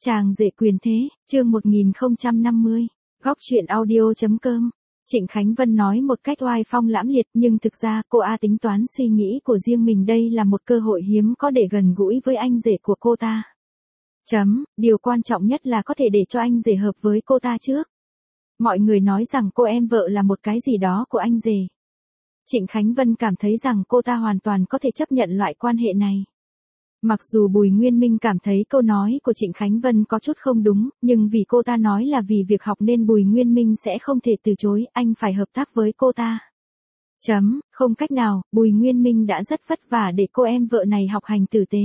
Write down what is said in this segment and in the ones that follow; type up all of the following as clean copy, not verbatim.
Chàng rể quyền thế, chương 1050, góc truyện audio.com. Trịnh Khánh Vân nói một cách oai phong lãm liệt, nhưng thực ra cô tính toán suy nghĩ của riêng mình, đây là một cơ hội hiếm có để gần gũi với anh rể của cô ta. Điều quan trọng nhất là có thể để cho anh rể hợp với cô ta trước. Mọi người nói rằng cô em vợ là một cái gì đó của anh rể. Trịnh Khánh Vân cảm thấy rằng cô ta hoàn toàn có thể chấp nhận loại quan hệ này. Mặc dù Bùi Nguyên Minh cảm thấy câu nói của Trịnh Khánh Vân có chút không đúng, nhưng vì cô ta nói là vì việc học nên Bùi Nguyên Minh sẽ không thể từ chối, anh phải hợp tác với cô ta. Không cách nào, Bùi Nguyên Minh đã rất vất vả để cô em vợ này học hành tử tế.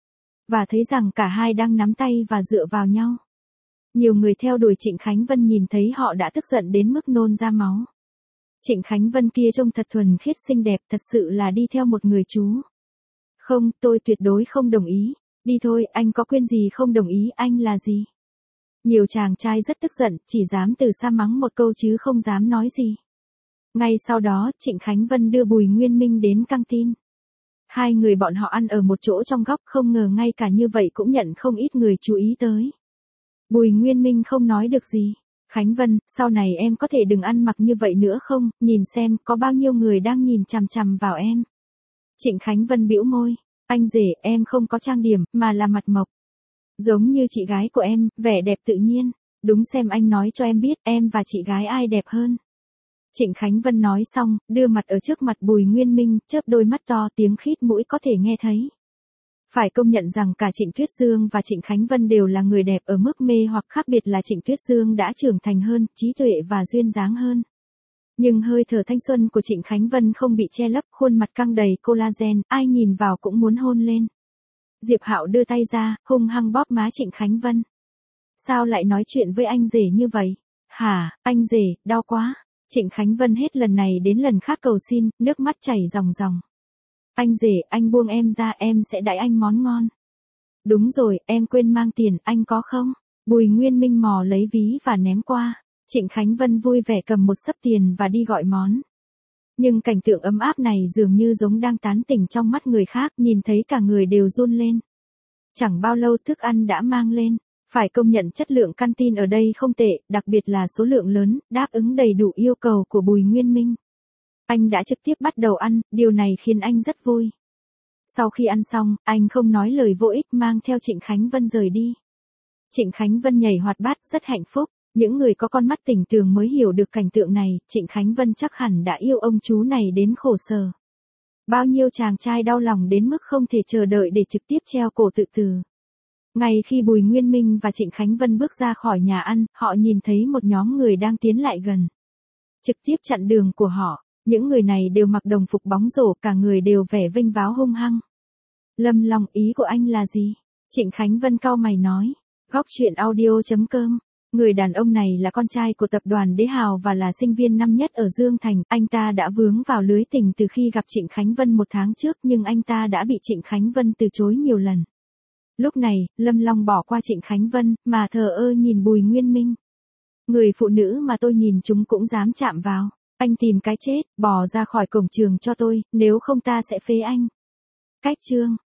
Và thấy rằng cả hai đang nắm tay và dựa vào nhau. Nhiều người theo đuổi Trịnh Khánh Vân nhìn thấy họ đã tức giận đến mức nôn ra máu. Trịnh Khánh Vân kia trông thật thuần khiết xinh đẹp, thật sự là đi theo một người chú. Không, tôi tuyệt đối không đồng ý. Đi thôi, anh có quyền gì không đồng ý, anh là gì? Nhiều chàng trai rất tức giận, chỉ dám từ xa mắng một câu chứ không dám nói gì. Ngay sau đó, Trịnh Khánh Vân đưa Bùi Nguyên Minh đến căng tin. Hai người bọn họ ăn ở một chỗ trong góc, không ngờ ngay cả như vậy cũng nhận không ít người chú ý tới. Bùi Nguyên Minh không nói được gì. Khánh Vân, sau này em có thể đừng ăn mặc như vậy nữa không, nhìn xem có bao nhiêu người đang nhìn chằm chằm vào em. Trịnh Khánh Vân bĩu môi, anh rể, em không có trang điểm, mà là mặt mộc. Giống như chị gái của em, vẻ đẹp tự nhiên. Đúng, xem anh nói cho em biết, em và chị gái ai đẹp hơn. Trịnh Khánh Vân nói xong, đưa mặt ở trước mặt Bùi Nguyên Minh, chớp đôi mắt to, tiếng khít mũi có thể nghe thấy. Phải công nhận rằng cả Trịnh Tuyết Dương và Trịnh Khánh Vân đều là người đẹp ở mức mê hoặc, khác biệt là Trịnh Tuyết Dương đã trưởng thành hơn, trí tuệ và duyên dáng hơn. Nhưng hơi thở thanh xuân của Trịnh Khánh Vân không bị che lấp, khuôn mặt căng đầy collagen, ai nhìn vào cũng muốn hôn lên. Diệp Hạo đưa tay ra, hung hăng bóp má Trịnh Khánh Vân. Sao lại nói chuyện với anh rể như vậy? Hả, anh rể, đau quá. Trịnh Khánh Vân hết lần này đến lần khác cầu xin, nước mắt chảy ròng ròng. Anh rể, anh buông em ra, em sẽ đãi anh món ngon. Đúng rồi, em quên mang tiền, anh có không? Bùi Nguyên Minh mò lấy ví và ném qua. Trịnh Khánh Vân vui vẻ cầm một xấp tiền và đi gọi món. Nhưng cảnh tượng ấm áp này dường như giống đang tán tỉnh trong mắt người khác, nhìn thấy cả người đều run lên. Chẳng bao lâu thức ăn đã mang lên. Phải công nhận chất lượng căn tin ở đây không tệ, đặc biệt là số lượng lớn, đáp ứng đầy đủ yêu cầu của Bùi Nguyên Minh. Anh đã trực tiếp bắt đầu ăn, điều này khiến anh rất vui. Sau khi ăn xong, anh không nói lời vô ích mang theo Trịnh Khánh Vân rời đi. Trịnh Khánh Vân nhảy hoạt bát, rất hạnh phúc. Những người có con mắt tỉnh tường mới hiểu được cảnh tượng này, Trịnh Khánh Vân chắc hẳn đã yêu ông chú này đến khổ sở. Bao nhiêu chàng trai đau lòng đến mức không thể chờ đợi để trực tiếp treo cổ tự tử. Ngay khi Bùi Nguyên Minh và Trịnh Khánh Vân bước ra khỏi nhà ăn, họ nhìn thấy một nhóm người đang tiến lại gần. Trực tiếp chặn đường của họ, những người này đều mặc đồng phục bóng rổ, cả người đều vẻ vênh váo hung hăng. Lâm Long, ý của anh là gì? Trịnh Khánh Vân cau mày nói. Góc truyện audio.com. Người đàn ông này là con trai của tập đoàn Đế Hào và là sinh viên năm nhất ở Dương Thành. Anh ta đã vướng vào lưới tình từ khi gặp Trịnh Khánh Vân một tháng trước, nhưng anh ta đã bị Trịnh Khánh Vân từ chối nhiều lần. Lúc này, Lâm Long bỏ qua Trịnh Khánh Vân, mà thờ ơ nhìn Bùi Nguyên Minh. Người phụ nữ mà tôi nhìn chúng cũng dám chạm vào. Anh tìm cái chết, bỏ ra khỏi cổng trường cho tôi, nếu không ta sẽ phế anh. Cách chương.